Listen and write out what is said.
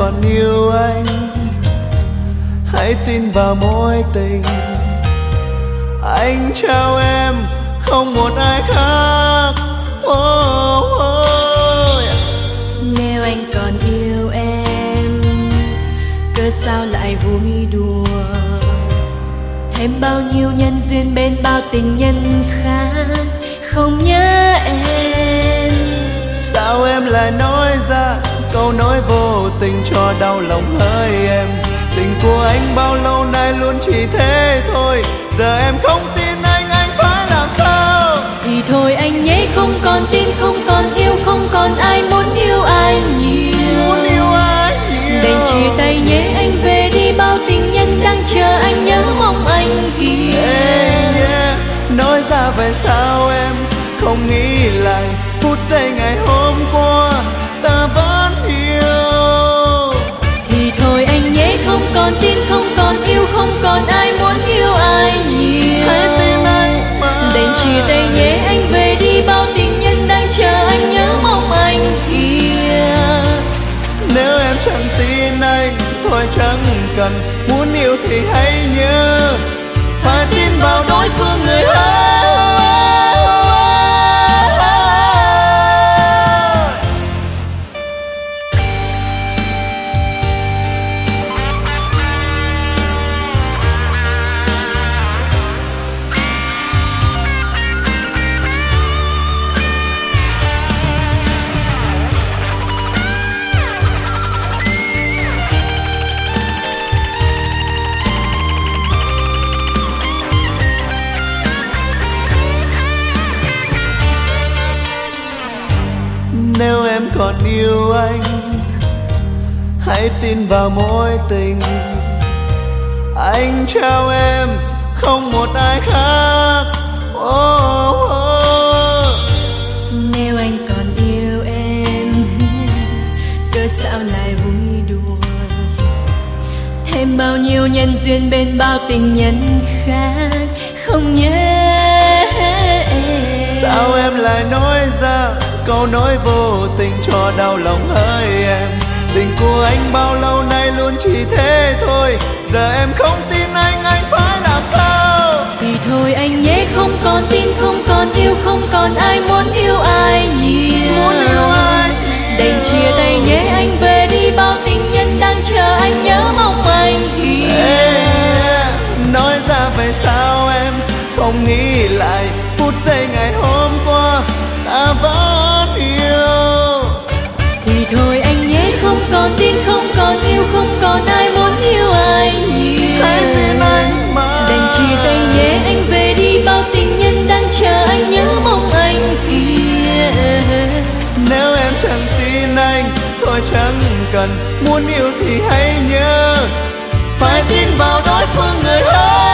còn yêu anh, hãy tin vào mối tình. Anh trao em không một ai khác. Nếu anh còn yêu em, cớ sao lại vui đùa, thêm bao nhiêu nhân duyên bên bao tình nhân khác không nhớ em. Sao em lại nói ra câu nói vô tình cho đau lòng hỡi em? Tình của anh bao lâu nay luôn chỉ thế thôi, giờ em không tin anh phải làm sao? Thì thôi anh nhé, không còn tin, không còn yêu, không còn ai muốn yêu ai nhiều. Đành chia tay nhé, anh về đi, bao tình nhân đang chờ anh, nhớ mong anh kìa. Nói ra về sao em không nghĩ lại phút giây ngày hôm qua ta vẫn yêu. Thì thôi anh nhé, không còn tin, không còn yêu, không còn ai muốn yêu ai nhiều. Hãy tin anh mà. Đành chia tay nhé, anh về đi, bao tình nhân đang chờ anh, nhớ mong anh kìa. Nếu em chẳng tin anh, thôi chẳng cần, muốn yêu thì hãy nhớ phải tin vào đối phương người hơn. Nếu em còn yêu anh, hãy tin vào mối tình. Anh trao em không một ai khác. Nếu anh còn yêu em, cớ sao lại vui đùa, thêm bao nhiêu nhân duyên bên bao tình nhân khác không nhớ em. Sao em lại nói ra câu nói vô tình cho đau lòng hỡi em? Tình của anh bao lâu nay luôn chỉ thế thôi, giờ em không tin anh phải làm sao? Thì thôi anh nhé, không còn tin, không còn yêu, không còn ai muốn yêu ai nhiều. Đành chia tay nhé, anh về đi, bao tình nhân đang chờ anh, nhớ mong anh kìa. Nói ra về sao em không nghĩ lại phút giây ngày hôm qua ta vẫn yêu. Thì thôi anh nhé, không còn tin, không còn yêu, không còn ai muốn yêu ai nhiều. Hãy tin anh mà. Đành chia tay nhé, anh về đi, bao tình nhân đang chờ anh, nhớ mong anh kìa. Nếu em chẳng tin anh, thôi chẳng cần, muốn yêu thì hãy nhớ phải tin vào đối phương người hơn.